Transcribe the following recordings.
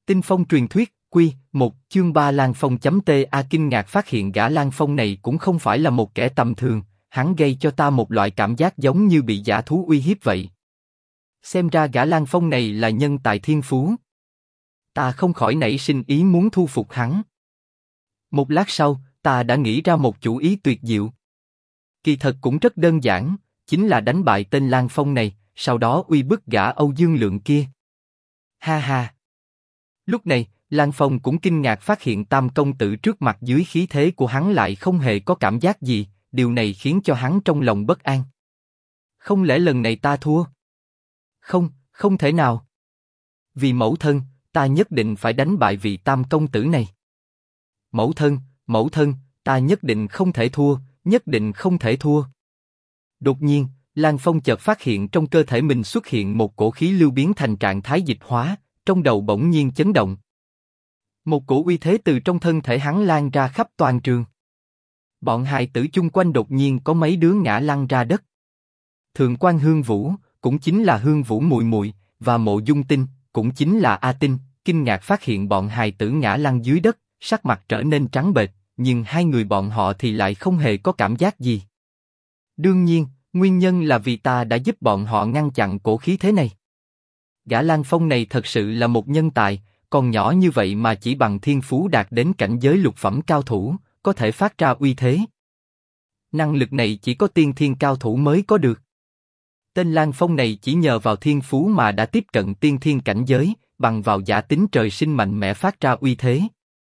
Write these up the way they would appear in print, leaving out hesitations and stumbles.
Tinh Phong truyền thuyết, Quy, 1, chương 3 Lan Phong.ta kinh ngạc phát hiện gã Lan Phong này cũng không phải là một kẻ tầm thường, hắn gây cho ta một loại cảm giác giống như bị dã thú uy hiếp vậy. Xem ra gã Lan Phong này là nhân tài thiên phú. Ta không khỏi nảy sinh ý muốn thu phục hắn. Một lát sau, ta đã nghĩ ra một chủ ý tuyệt diệu. Kỳ thật cũng rất đơn giản, chính là đánh bại tên Lan Phong này, sau đó uy bức gã Âu Dương Lượng kia. Ha ha. Lúc này, Lan Phong cũng kinh ngạc phát hiện Tam công tử trước mặt dưới khí thế của hắn lại không hề có cảm giác gì, điều này khiến cho hắn trong lòng bất an. Không lẽ lần này ta thua? Không, không thể nào. Vì mẫu thân, ta nhất định phải đánh bại vị Tam công tử này. Mẫu thân, ta nhất định không thể thua, nhất định không thể thua. Đột nhiên, Lan Phong chợt phát hiện trong cơ thể mình xuất hiện một cổ khí lưu biến thành trạng thái dịch hóa, trong đầu bỗng nhiên chấn động. Một cổ uy thế từ trong thân thể hắn lan ra khắp toàn trường. Bọn hài tử chung quanh đột nhiên có mấy đứa ngã lăn ra đất. Thượng quan Hương Vũ, cũng chính là Hương Vũ muội muội, và Mộ Dung Tinh, cũng chính là A Tinh, kinh ngạc phát hiện bọn hài tử ngã lăn dưới đất, sắc mặt trở nên trắng bệch, nhưng hai người bọn họ thì lại không hề có cảm giác gì. Đương nhiên, nguyên nhân là vì ta đã giúp bọn họ ngăn chặn cổ khí thế này. Gã Lan Phong này thật sự là một nhân tài, còn nhỏ như vậy mà chỉ bằng thiên phú đạt đến cảnh giới lục phẩm cao thủ, có thể phát ra uy thế. Năng lực này chỉ có tiên thiên cao thủ mới có được. Tên Lan Phong này chỉ nhờ vào thiên phú mà đã tiếp cận tiên thiên cảnh giới, bằng vào giả tính trời sinh mạnh mẽ phát ra uy thế.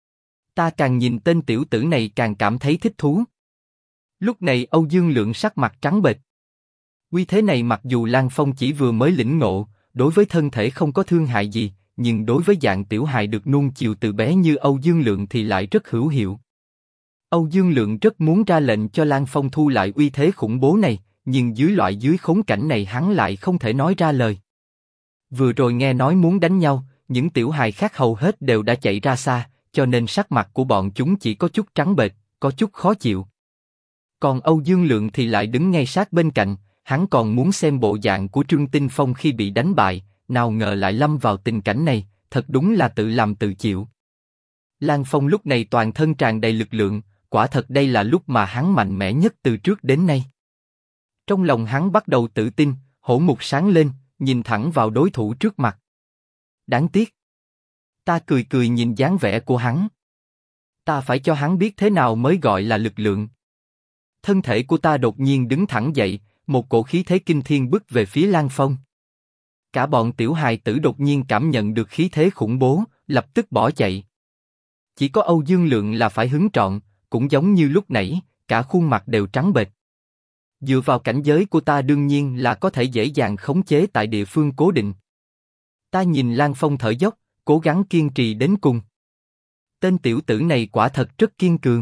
Ta càng nhìn tên tiểu tử này càng cảm thấy thích thú. Lúc này Âu Dương Lượng sắc mặt trắng bệch. Uy thế này mặc dù Lan Phong chỉ vừa mới lĩnh ngộ, đối với thân thể không có thương hại gì, nhưng đối với dạng tiểu hài được nuông chiều từ bé như Âu Dương Lượng thì lại rất hữu hiệu. Âu Dương Lượng rất muốn ra lệnh cho Lan Phong thu lại uy thế khủng bố này, nhưng dưới khốn cảnh này hắn lại không thể nói ra lời. Vừa rồi nghe nói muốn đánh nhau, những tiểu hài khác hầu hết đều đã chạy ra xa, cho nên sắc mặt của bọn chúng chỉ có chút trắng bệch, có chút khó chịu. Còn Âu Dương Lượng thì lại đứng ngay sát bên cạnh, hắn còn muốn xem bộ dạng của Trương Tinh Phong khi bị đánh bại, nào ngờ lại lâm vào tình cảnh này, thật đúng là tự làm tự chịu. Lan Phong lúc này toàn thân tràn đầy lực lượng, quả thật đây là lúc mà hắn mạnh mẽ nhất từ trước đến nay. Trong lòng hắn bắt đầu tự tin, hổ mục sáng lên, nhìn thẳng vào đối thủ trước mặt. Đáng tiếc. Ta cười cười nhìn dáng vẻ của hắn. Ta phải cho hắn biết thế nào mới gọi là lực lượng. Thân thể của ta đột nhiên đứng thẳng dậy, một cổ khí thế kinh thiên bức về phía Lan Phong. Cả bọn tiểu hài tử đột nhiên cảm nhận được khí thế khủng bố, lập tức bỏ chạy. Chỉ có Âu Dương Lượng là phải hứng trọn, cũng giống như lúc nãy, cả khuôn mặt đều trắng bệch. Dựa vào cảnh giới của ta đương nhiên là có thể dễ dàng khống chế tại địa phương cố định. Ta nhìn Lan Phong thở dốc, cố gắng kiên trì đến cùng. Tên tiểu tử này quả thật rất kiên cường.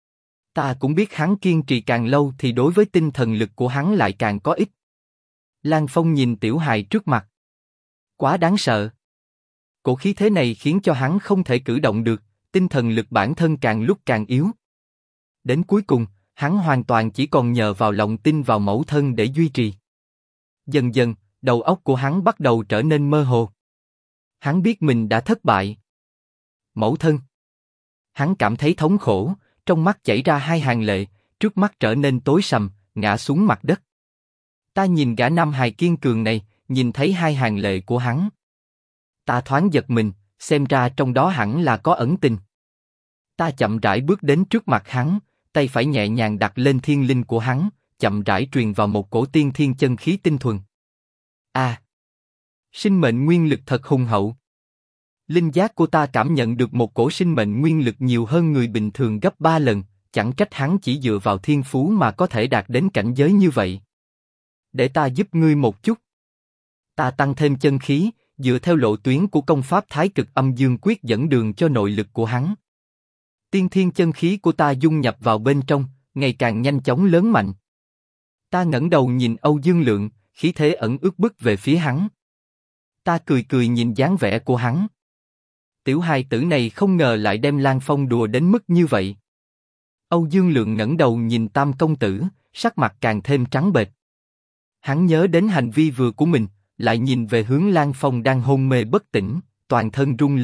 Ta cũng biết hắn kiên trì càng lâu thì đối với tinh thần lực của hắn lại càng có ích. Lan Phong nhìn tiểu hài trước mặt. Quá đáng sợ. Cổ khí thế này khiến cho hắn không thể cử động được, tinh thần lực bản thân càng lúc càng yếu. Đến cuối cùng, hắn hoàn toàn chỉ còn nhờ vào lòng tin vào mẫu thân để duy trì. Dần dần, đầu óc của hắn bắt đầu trở nên mơ hồ. Hắn biết mình đã thất bại. Mẫu thân. Hắn cảm thấy thống khổ, trong mắt chảy ra hai hàng lệ, trước mắt trở nên tối sầm, ngã xuống mặt đất. Ta nhìn gã nam hài kiên cường này, nhìn thấy hai hàng lệ của hắn. Ta thoáng giật mình, xem ra trong đó hẳn là có ẩn tình. Ta chậm rãi bước đến trước mặt hắn, tay phải nhẹ nhàng đặt lên thiên linh của hắn, chậm rãi truyền vào một cổ tiên thiên chân khí tinh thuần. Sinh mệnh nguyên lực thật hùng hậu. Linh giác của ta cảm nhận được một cổ sinh mệnh nguyên lực nhiều hơn người bình thường gấp 3 lần, chẳng trách hắn chỉ dựa vào thiên phú mà có thể đạt đến cảnh giới như vậy. Để ta giúp ngươi một chút. Ta tăng thêm chân khí, dựa theo lộ tuyến của công pháp Thái Cực Âm Dương Quyết dẫn đường cho nội lực của hắn. Tiên thiên chân khí của ta dung nhập vào bên trong, ngày càng nhanh chóng lớn mạnh. Ta ngẩng đầu nhìn Âu Dương Lượng, khí thế ẩn ước bức về phía hắn. Ta cười cười nhìn dáng vẻ của hắn. Tiểu hài tử này không ngờ lại đem Lan Phong đùa đến mức như vậy. Âu Dương Lượng ngẩng đầu nhìn Tam công tử, sắc mặt càng thêm trắng bệch. Hắn nhớ đến hành vi vừa của mình, lại nhìn về hướng Lan Phong đang hôn mê bất tỉnh, toàn thân rung lên,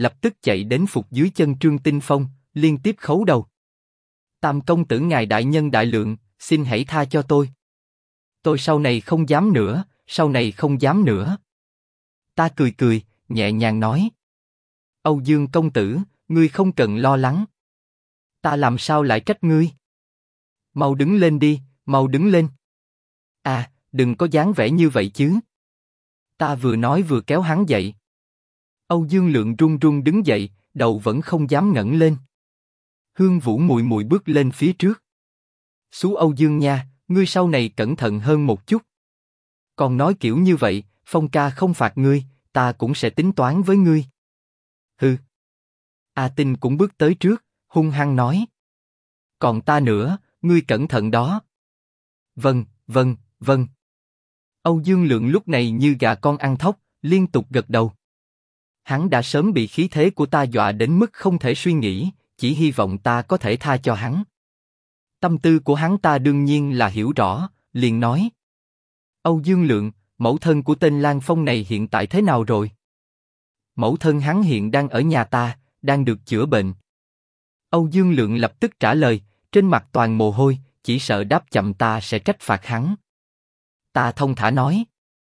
lập tức chạy đến phục dưới chân Trương Tinh Phong, liên tiếp khấu đầu. Tam công tử ngài đại nhân đại lượng, xin hãy tha cho tôi. Tôi sau này không dám nữa, sau này không dám nữa. Ta cười cười, nhẹ nhàng nói. Âu Dương công tử, ngươi không cần lo lắng. Ta làm sao lại trách ngươi? Mau đứng lên đi, mau đứng lên. À, đừng có dáng vẻ như vậy chứ. Ta vừa nói vừa kéo hắn dậy. Âu Dương Lượng run run đứng dậy, đầu vẫn không dám ngẩng lên. Hương Vũ mùi mùi bước lên phía trước. Xú Âu Dương nha, ngươi sau này cẩn thận hơn một chút. Còn nói kiểu như vậy, Phong ca không phạt ngươi, ta cũng sẽ tính toán với ngươi. Hừ. A Tinh cũng bước tới trước, hung hăng nói. Còn ta nữa, ngươi cẩn thận đó. Vâng, vâng, vâng. Âu Dương Lượng lúc này như gà con ăn thóc, liên tục gật đầu. Hắn đã sớm bị khí thế của ta dọa đến mức không thể suy nghĩ, chỉ hy vọng ta có thể tha cho hắn. Tâm tư của hắn ta đương nhiên là hiểu rõ, liền nói. Âu Dương Lượng, mẫu thân của tên Lan Phong này hiện tại thế nào rồi? Mẫu thân hắn hiện đang ở nhà ta, đang được chữa bệnh. Âu Dương Lượng lập tức trả lời, trên mặt toàn mồ hôi, chỉ sợ đáp chậm ta sẽ trách phạt hắn. Ta thông thả nói.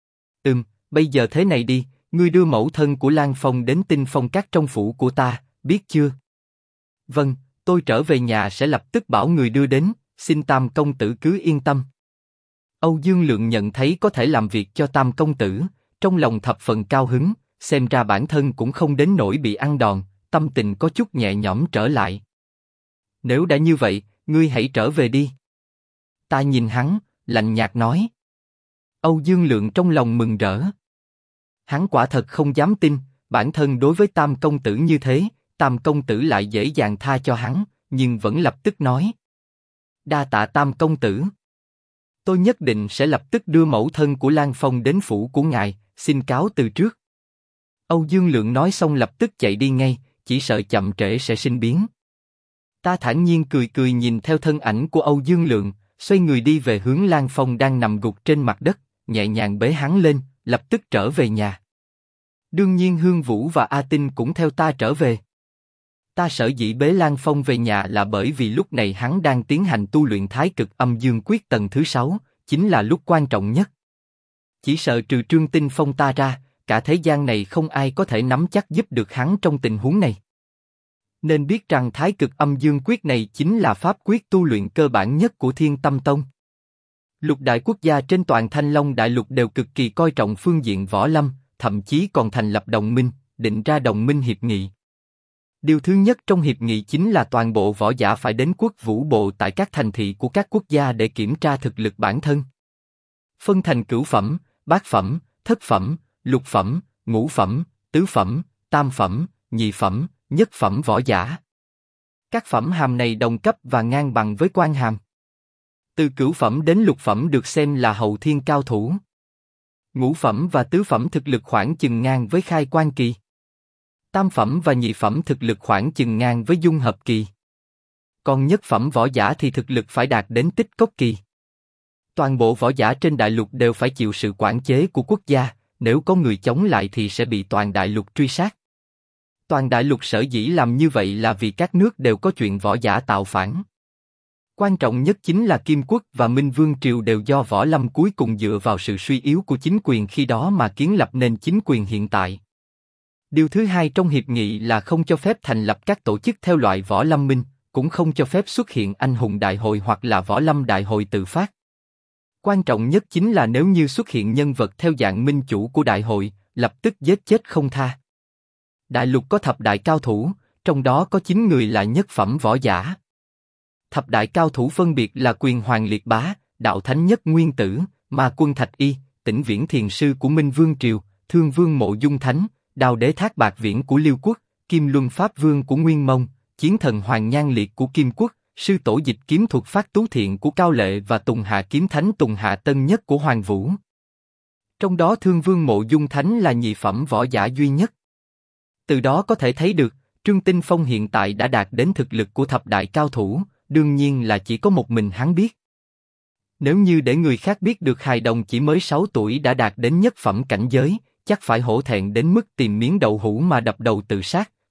Bây giờ thế này đi, ngươi đưa mẫu thân của Lan Phong đến Tinh Phong Các trong phủ của ta, biết chưa? Vâng, tôi trở về nhà sẽ lập tức bảo người đưa đến, xin Tam công tử cứ yên tâm. Âu Dương Lượng nhận thấy có thể làm việc cho Tam công tử, trong lòng thập phần cao hứng, xem ra bản thân cũng không đến nỗi bị ăn đòn, tâm tình có chút nhẹ nhõm trở lại. Nếu đã như vậy, ngươi hãy trở về đi. Ta nhìn hắn, lạnh nhạt nói. Âu Dương Lượng trong lòng mừng rỡ. Hắn quả thật không dám tin, bản thân đối với Tam công tử như thế, Tam công tử lại dễ dàng tha cho hắn, nhưng vẫn lập tức nói. Đa tạ Tam công tử. Tôi nhất định sẽ lập tức đưa mẫu thân của Lan Phong đến phủ của ngài, xin cáo từ trước. Âu Dương Lượng nói xong lập tức chạy đi ngay, chỉ sợ chậm trễ sẽ sinh biến. Ta thản nhiên cười cười nhìn theo thân ảnh của Âu Dương Lượng, xoay người đi về hướng Lan Phong đang nằm gục trên mặt đất, nhẹ nhàng bế hắn lên, lập tức trở về nhà. Đương nhiên Hương Vũ và A Tinh cũng theo ta trở về. Ta sở dĩ bế Lan Phong về nhà là bởi vì lúc này hắn đang tiến hành tu luyện Thái Cực Âm Dương Quyết tầng thứ 6, chính là lúc quan trọng nhất. Chỉ sợ trừ Trương Tinh Phong ta ra, cả thế gian này không ai có thể nắm chắc giúp được hắn trong tình huống này. Nên biết rằng Thái Cực Âm Dương Quyết này chính là pháp quyết tu luyện cơ bản nhất của Thiên Tâm Tông. Lục đại quốc gia trên toàn Thanh Long Đại Lục đều cực kỳ coi trọng phương diện võ lâm, thậm chí còn thành lập đồng minh, định ra đồng minh hiệp nghị. Điều thứ nhất trong hiệp nghị chính là toàn bộ võ giả phải đến Quốc Vũ Bộ tại các thành thị của các quốc gia để kiểm tra thực lực bản thân. Phân thành cửu phẩm, bát phẩm, thất phẩm, lục phẩm, ngũ phẩm, tứ phẩm, tam phẩm, nhị phẩm, nhất phẩm võ giả. Các phẩm hàm này đồng cấp và ngang bằng với quan hàm. Từ cửu phẩm đến lục phẩm được xem là hậu thiên cao thủ. Ngũ phẩm và tứ phẩm thực lực khoảng chừng ngang với khai quan kỳ. Tam phẩm và nhị phẩm thực lực khoảng chừng ngang với dung hợp kỳ. Còn nhất phẩm võ giả thì thực lực phải đạt đến tích cốc kỳ. Toàn bộ võ giả trên đại lục đều phải chịu sự quản chế của quốc gia, nếu có người chống lại thì sẽ bị toàn đại lục truy sát. Toàn đại lục sở dĩ làm như vậy là vì các nước đều có chuyện võ giả tạo phản. Quan trọng nhất chính là Kim Quốc và Minh Vương Triều đều do võ lâm cuối cùng dựa vào sự suy yếu của chính quyền khi đó mà kiến lập nên chính quyền hiện tại. Điều thứ hai trong hiệp nghị là không cho phép thành lập các tổ chức theo loại võ lâm minh, cũng không cho phép xuất hiện anh hùng đại hội hoặc là võ lâm đại hội tự phát. Quan trọng nhất chính là nếu như xuất hiện nhân vật theo dạng minh chủ của đại hội, lập tức giết chết không tha. Đại lục có thập đại cao thủ, trong đó có 9 người là nhất phẩm võ giả. Thập đại cao thủ phân biệt là Quyền Hoàng Liệt Bá, Đạo Thánh Nhất Nguyên Tử, Ma Quân Thạch Y, Tĩnh Viễn Thiền Sư của Minh Vương Triều, Thương Vương Mộ Dung Thánh, Đao Đế Thác Bạt Viễn của Liêu Quốc, Kim Luân Pháp Vương của Nguyên Mông, Chiến Thần Hoàng Nhan Liệt của Kim Quốc, Sư Tổ Dịch Kiếm Thuật Phát Tú Thiện của Cao Lệ và Tùng Hạ Kiếm Thánh Tùng Hạ Tân Nhất của Hoàng Vũ. Trong đó Thương Vương Mộ Dung Thánh là nhị phẩm võ giả duy nhất. Từ đó có thể thấy được, Trương Tinh Phong hiện tại đã đạt đến thực lực của thập đại cao thủ, đương nhiên là chỉ có một mình hắn biết. Nếu như để người khác biết được hài đồng chỉ mới 6 tuổi đã đạt đến nhất phẩm cảnh giới, chắc phải hổ thẹn đến mức tìm miếng đậu hũ mà đập đầu tự sát,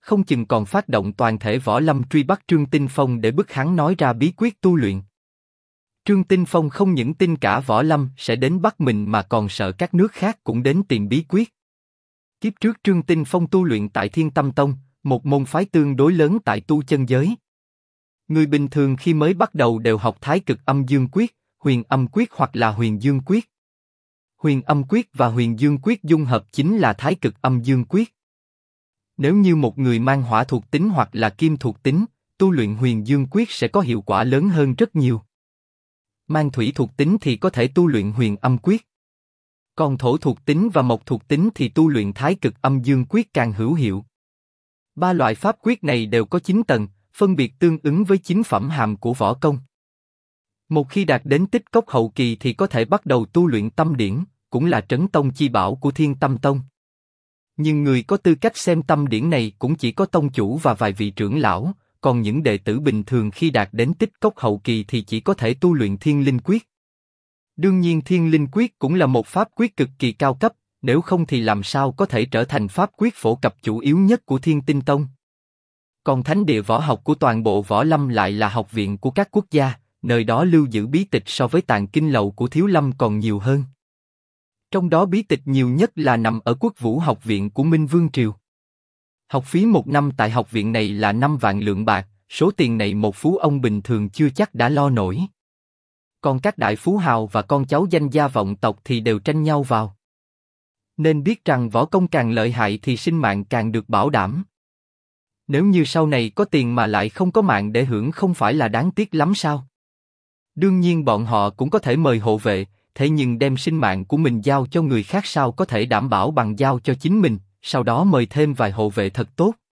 không chừng còn phát động toàn thể võ lâm truy bắt Trương Tinh Phong để bức hắn nói ra bí quyết tu luyện. Trương Tinh Phong không những tin cả võ lâm sẽ đến bắt mình mà còn sợ các nước khác cũng đến tìm bí quyết. Kiếp trước Trương Tinh Phong tu luyện tại Thiên Tâm Tông, một môn phái tương đối lớn tại tu chân giới. Người bình thường khi mới bắt đầu đều học Thái Cực Âm Dương Quyết, Huyền Âm Quyết hoặc là Huyền Dương Quyết. Huyền Âm Quyết và Huyền Dương Quyết dung hợp chính là Thái Cực Âm Dương Quyết. Nếu như một người mang hỏa thuộc tính hoặc là kim thuộc tính, tu luyện Huyền Dương Quyết sẽ có hiệu quả lớn hơn rất nhiều. Mang thủy thuộc tính thì có thể tu luyện Huyền Âm Quyết. Còn thổ thuộc tính và mộc thuộc tính thì tu luyện Thái Cực Âm Dương Quyết càng hữu hiệu. Ba loại pháp quyết này đều có 9 tầng, phân biệt tương ứng với 9 phẩm hàm của võ công. Một khi đạt đến tích cốc hậu kỳ thì có thể bắt đầu tu luyện tâm điển, cũng là trấn tông chi bảo của Thiên Tâm Tông. Nhưng người có tư cách xem tâm điển này cũng chỉ có tông chủ và vài vị trưởng lão, còn những đệ tử bình thường khi đạt đến tích cốc hậu kỳ thì chỉ có thể tu luyện Thiên Linh Quyết. Đương nhiên Thiên Linh Quyết cũng là một pháp quyết cực kỳ cao cấp, nếu không thì làm sao có thể trở thành pháp quyết phổ cập chủ yếu nhất của Thiên Tinh Tông. Còn thánh địa võ học của toàn bộ võ lâm lại là học viện của các quốc gia, nơi đó lưu giữ bí tịch so với tàng kinh lầu của Thiếu Lâm còn nhiều hơn. Trong đó bí tịch nhiều nhất là nằm ở Quốc Vũ học viện của Minh Vương Triều. Học phí một năm tại học viện này là 5 vạn lượng bạc, số tiền này một phú ông bình thường chưa chắc đã lo nổi. Còn các đại phú hào và con cháu danh gia vọng tộc thì đều tranh nhau vào. Nên biết rằng võ công càng lợi hại thì sinh mạng càng được bảo đảm. Nếu như sau này có tiền mà lại không có mạng để hưởng không phải là đáng tiếc lắm sao? Đương nhiên bọn họ cũng có thể mời hộ vệ, thế nhưng đem sinh mạng của mình giao cho người khác sao có thể đảm bảo bằng giao cho chính mình, sau đó mời thêm vài hộ vệ thật tốt.